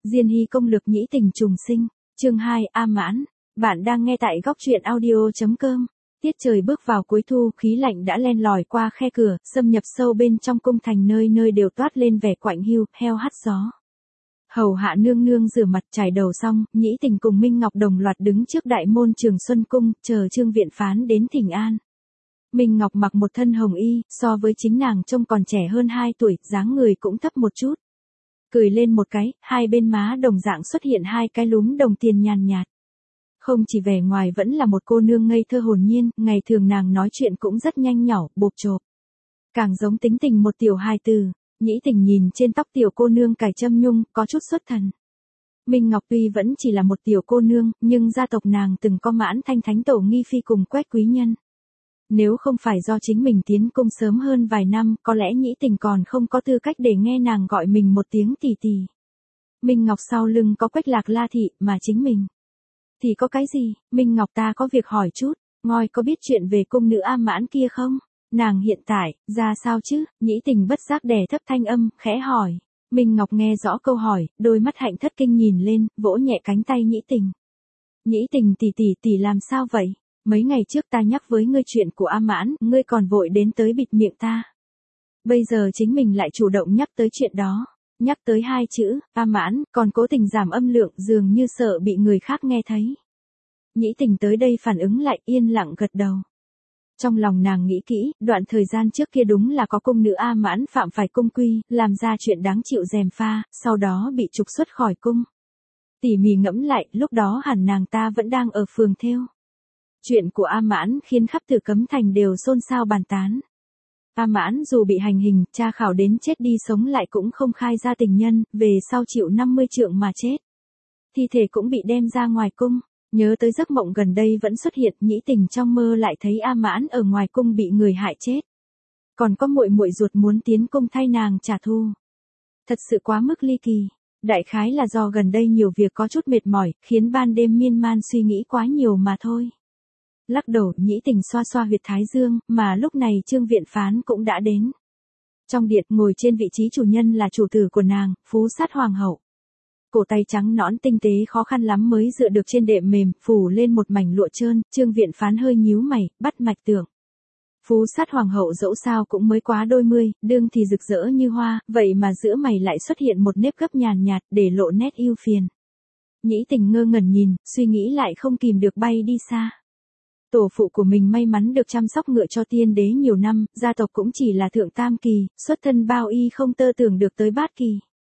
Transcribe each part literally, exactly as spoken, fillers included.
Diên hy công lược nhĩ tình trùng sinh, chương hai, A Mãn. Bạn đang nghe tại góc truyện audio.com. Tiết trời bước vào cuối thu, khí lạnh đã len lỏi qua khe cửa, xâm nhập sâu bên trong cung thành, nơi nơi đều toát lên vẻ quạnh hiu, heo hắt gió. Hầu hạ nương nương rửa mặt chải đầu xong, nhĩ tình cùng Minh Ngọc đồng loạt đứng trước đại môn Trường Xuân Cung, chờ Trương Viện Phán đến thỉnh an. Minh Ngọc mặc một thân hồng y, so với chính nàng trông còn trẻ hơn hai tuổi, dáng người cũng thấp một chút. Cười lên một cái, hai bên má đồng dạng xuất hiện hai cái lúm đồng tiền nhàn nhạt. Không chỉ vẻ ngoài vẫn là một cô nương ngây thơ hồn nhiên, ngày thường nàng nói chuyện cũng rất nhanh nhỏ, bộp chộp. Càng giống tính tình một tiểu hài tử. Nhĩ tình nhìn trên tóc tiểu cô nương cài châm nhung, có chút xuất thần. Minh Ngọc tuy vẫn chỉ là một tiểu cô nương, nhưng gia tộc nàng từng có Mãn Thanh thánh tổ nghi phi cùng Quách quý nhân. Nếu không phải do chính mình tiến cung sớm hơn vài năm, có lẽ nhĩ tình còn không có tư cách để nghe nàng gọi mình một tiếng tỷ tỷ. Minh Ngọc sau lưng có Quách Lạc La thị, mà chính mình thì có cái gì? Minh Ngọc, ta có việc hỏi chút, ngôi có biết chuyện về cung nữ A Mãn kia không? Nàng hiện tại, ra sao chứ? Nhĩ tình bất giác đè thấp thanh âm, khẽ hỏi. Minh Ngọc nghe rõ câu hỏi, đôi mắt hạnh thất kinh nhìn lên, vỗ nhẹ cánh tay nhĩ tình. Nhĩ tình tỷ tỷ tỷ làm sao vậy? Mấy ngày trước ta nhắc với ngươi chuyện của A Mãn, ngươi còn vội đến tới bịt miệng ta. Bây giờ chính mình lại chủ động nhắc tới chuyện đó. Nhắc tới hai chữ, A Mãn, còn cố tình giảm âm lượng, dường như sợ bị người khác nghe thấy. Nhĩ tình tới đây phản ứng lại, yên lặng gật đầu. Trong lòng nàng nghĩ kỹ, đoạn thời gian trước kia đúng là có cung nữ A Mãn phạm phải cung quy, làm ra chuyện đáng chịu gièm pha, sau đó bị trục xuất khỏi cung. Tỉ mỉ ngẫm lại, lúc đó hẳn nàng ta vẫn đang ở phường thêu. Chuyện của A Mãn khiến khắp Tử Cấm Thành đều xôn xao bàn tán. A Mãn dù bị hành hình, tra khảo đến chết đi sống lại cũng không khai ra tình nhân, về sau chịu năm mươi trượng mà chết. Thi thể cũng bị đem ra ngoài cung. Nhớ tới giấc mộng gần đây vẫn xuất hiện, nhĩ tình trong mơ lại thấy A Mãn ở ngoài cung bị người hại chết. Còn có muội muội ruột muốn tiến cung thay nàng trả thù. Thật sự quá mức ly kỳ. Đại khái là do gần đây nhiều việc có chút mệt mỏi, khiến ban đêm miên man suy nghĩ quá nhiều mà thôi. Lắc đầu, nhĩ tình xoa xoa huyệt thái dương, mà lúc này Trương Viện Phán cũng đã đến. Trong điện, ngồi trên vị trí chủ nhân là chủ tử của nàng, Phú Sát Hoàng hậu. Cổ tay trắng nõn tinh tế khó khăn lắm mới dựa được trên đệm mềm, phủ lên một mảnh lụa trơn. Trương Viện Phán hơi nhíu mày, bắt mạch tưởng. Phú Sát Hoàng hậu dẫu sao cũng mới quá đôi mươi, đương thì rực rỡ như hoa, vậy mà giữa mày lại xuất hiện một nếp gấp nhàn nhạt, để lộ nét ưu phiền. Nhĩ tình ngơ ngẩn nhìn, suy nghĩ lại không kìm được bay đi xa. Tổ phụ của mình may mắn được chăm sóc ngựa cho tiên đế nhiều năm, gia tộc cũng chỉ là thượng tam kỳ, xuất thân bao y không tơ tưởng được tới bát kỳ.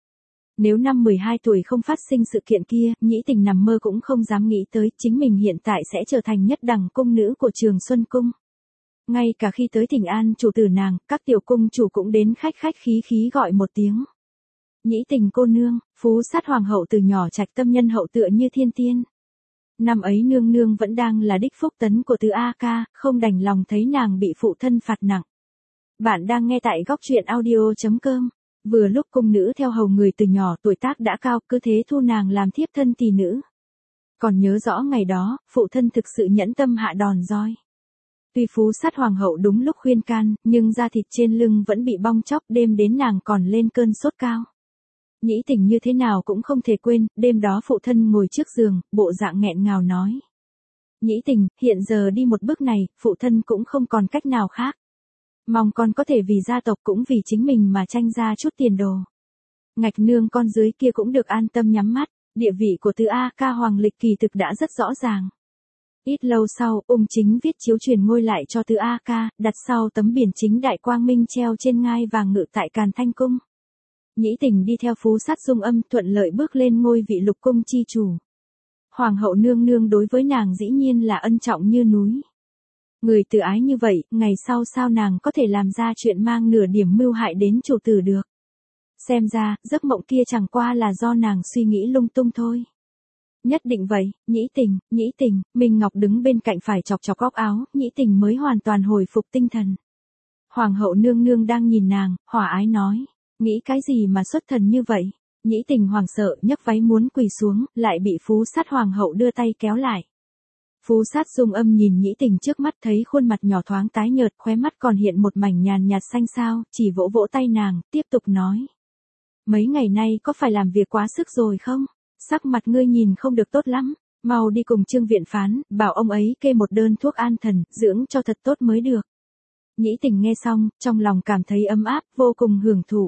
Nếu năm mười hai tuổi không phát sinh sự kiện kia, nhĩ tình nằm mơ cũng không dám nghĩ tới chính mình hiện tại sẽ trở thành nhất đẳng cung nữ của Trường Xuân Cung. Ngay cả khi tới thỉnh an chủ tử nàng, các tiểu cung chủ cũng đến khách khách khí khí gọi một tiếng. Nhĩ tình cô nương, Phú Sát Hoàng hậu từ nhỏ trạch tâm nhân hậu tựa như thiên tiên. Năm ấy nương nương vẫn đang là đích phúc tấn của Từ A Ca, không đành lòng thấy nàng bị phụ thân phạt nặng. Bạn đang nghe tại góc truyện audio.com. Vừa lúc cung nữ theo hầu người từ nhỏ tuổi tác đã cao, cứ thế thu nàng làm thiếp thân tỳ nữ. Còn nhớ rõ ngày đó, phụ thân thực sự nhẫn tâm hạ đòn roi. Tuy Phú Sát Hoàng hậu đúng lúc khuyên can, nhưng da thịt trên lưng vẫn bị bong chóc, đêm đến nàng còn lên cơn sốt cao. Nhĩ tình như thế nào cũng không thể quên, đêm đó phụ thân ngồi trước giường, bộ dạng nghẹn ngào nói. Nhĩ tình, hiện giờ đi một bước này, phụ thân cũng không còn cách nào khác. Mong con có thể vì gia tộc cũng vì chính mình mà tranh ra chút tiền đồ. Ngạch nương con dưới kia cũng được an tâm nhắm mắt, địa vị của Từ A Ca hoàng lịch kỳ thực đã rất rõ ràng. Ít lâu sau, ung chính viết chiếu truyền ngôi lại cho Từ A Ca, đặt sau tấm biển chính đại quang minh treo trên ngai vàng ngự tại Càn Thanh Cung. Nhĩ tình đi theo Phú Sát Dung Âm thuận lợi bước lên ngôi vị lục cung chi chủ. Hoàng hậu nương nương đối với nàng dĩ nhiên là ân trọng như núi. Người từ ái như vậy, ngày sau sao nàng có thể làm ra chuyện mang nửa điểm mưu hại đến chủ tử được. Xem ra, giấc mộng kia chẳng qua là do nàng suy nghĩ lung tung thôi. Nhất định vậy, nhĩ tình, nhĩ tình, Minh Ngọc đứng bên cạnh phải chọc chọc góc áo, nhĩ tình mới hoàn toàn hồi phục tinh thần. Hoàng hậu nương nương đang nhìn nàng, hòa ái nói, nghĩ cái gì mà xuất thần như vậy. Nhĩ tình hoảng sợ, nhấc váy muốn quỳ xuống, lại bị Phú Sát Hoàng hậu đưa tay kéo lại. Phú Sát Dung Âm nhìn nhĩ tình trước mắt, thấy khuôn mặt nhỏ thoáng tái nhợt, khóe mắt còn hiện một mảnh nhàn nhạt xanh xao, chỉ vỗ vỗ tay nàng, tiếp tục nói. Mấy ngày nay có phải làm việc quá sức rồi không? sắc mặt ngươi nhìn không được tốt lắm, mau đi cùng Trương viện phán, bảo ông ấy kê một đơn thuốc an thần, dưỡng cho thật tốt mới được. Nhĩ Tình nghe xong, trong lòng cảm thấy ấm áp, vô cùng hưởng thụ.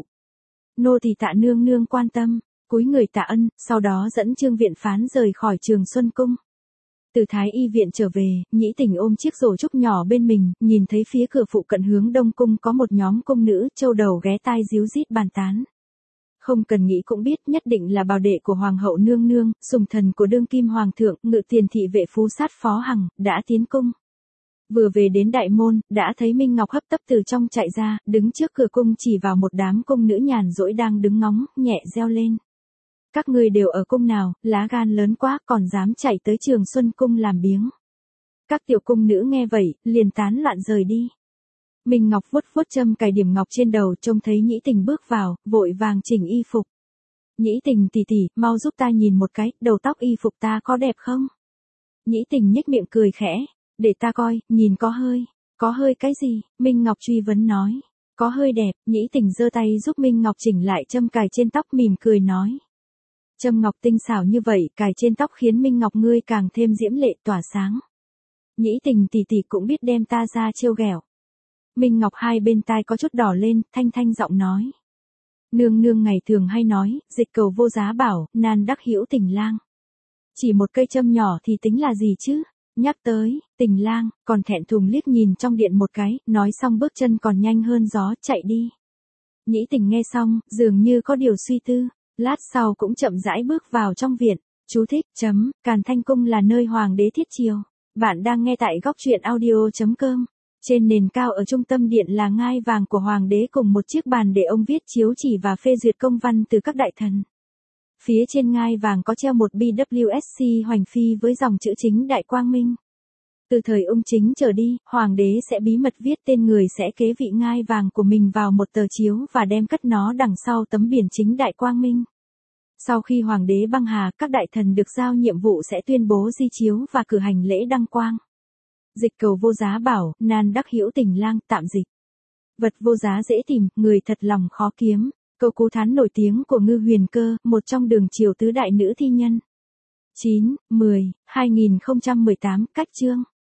Nô thì tạ nương nương quan tâm, cúi người tạ ân, sau đó dẫn Trương viện phán rời khỏi Trường Xuân Cung. Từ Thái Y viện trở về, Nhĩ Tình ôm chiếc rổ trúc nhỏ bên mình, nhìn thấy phía cửa phụ cận hướng Đông Cung có một nhóm cung nữ, châu đầu ghé tai díu dít bàn tán. Không cần nghĩ cũng biết nhất định là bào đệ của Hoàng hậu nương nương, sùng thần của đương kim hoàng thượng, ngự tiền thị vệ phú sát Phó Hằng, đã tiến cung. Vừa về đến đại môn, đã thấy Minh Ngọc hấp tấp từ trong chạy ra, đứng trước cửa cung chỉ vào một đám cung nữ nhàn rỗi đang đứng ngóng, nhẹ reo lên. Các ngươi đều ở cung nào, lá gan lớn quá, còn dám chạy tới Trường Xuân Cung làm biếng. Các tiểu cung nữ nghe vậy, liền tán loạn rời đi. Minh Ngọc vuốt vuốt châm cài điểm ngọc trên đầu, trông thấy Nhĩ Tình bước vào, vội vàng chỉnh y phục. Nhĩ Tình tỷ tỷ, mau giúp ta nhìn một cái, đầu tóc y phục ta có đẹp không? Nhĩ Tình nhếch miệng cười khẽ, để ta coi, nhìn có hơi, có hơi cái gì? Minh Ngọc truy vấn nói, có hơi đẹp. Nhĩ Tình giơ tay giúp Minh Ngọc chỉnh lại châm cài trên tóc, mỉm cười nói. Châm ngọc tinh xảo như vậy, cài trên tóc khiến Minh Ngọc ngươi càng thêm diễm lệ tỏa sáng. Nhĩ Tình tỷ tỷ cũng biết đem ta ra trêu ghẹo. Minh Ngọc hai bên tai có chút đỏ lên, thanh thanh giọng nói. Nương nương ngày thường hay nói, dịch cầu vô giá bảo, nan đắc hữu Tình lang. Chỉ một cây châm nhỏ thì tính là gì chứ? Nhắc tới, Tình lang, còn thẹn thùng liếc nhìn trong điện một cái, nói xong bước chân còn nhanh hơn gió, chạy đi. Nhĩ Tình nghe xong, dường như có điều suy tư, lát sau cũng chậm rãi bước vào trong viện. Chú thích, chấm, Càn Thanh Cung là nơi hoàng đế thiết triều. Bạn đang nghe tại góc truyện audio chấm com. Trên nền cao ở trung tâm điện là ngai vàng của hoàng đế cùng một chiếc bàn để ông viết chiếu chỉ và phê duyệt công văn từ các đại thần. Phía trên ngai vàng có treo một bê vê ét xê hoành phi với dòng chữ chính Đại Quang Minh. Từ thời Ung Chính trở đi, hoàng đế sẽ bí mật viết tên người sẽ kế vị ngai vàng của mình vào một tờ chiếu và đem cất nó đằng sau tấm biển chính Đại Quang Minh. Sau khi hoàng đế băng hà, các đại thần được giao nhiệm vụ sẽ tuyên bố di chiếu và cử hành lễ đăng quang. Dịch cầu vô giá bảo, nan đắc hữu Tình lang, tạm dịch. Vật vô giá dễ tìm, người thật lòng khó kiếm. Câu cú thán nổi tiếng của Ngư Huyền Cơ, một trong đường triều tứ đại nữ thi nhân. chín, mười, hai nghìn không trăm mười tám, cách chương.